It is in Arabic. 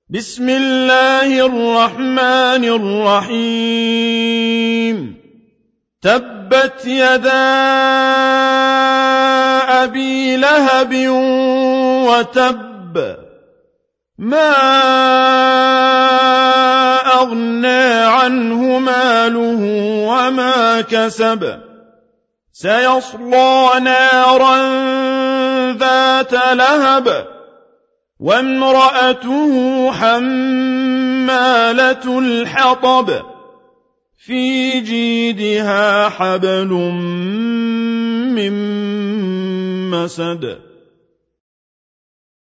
بسم الله الرحمن الرحيم تبت يدا أبي لهب وتب ما أغنى عنه ماله وما كسب سيصلى نارا ذات لهب وامرأته حمالة الحطب في جيدها حبل من مسد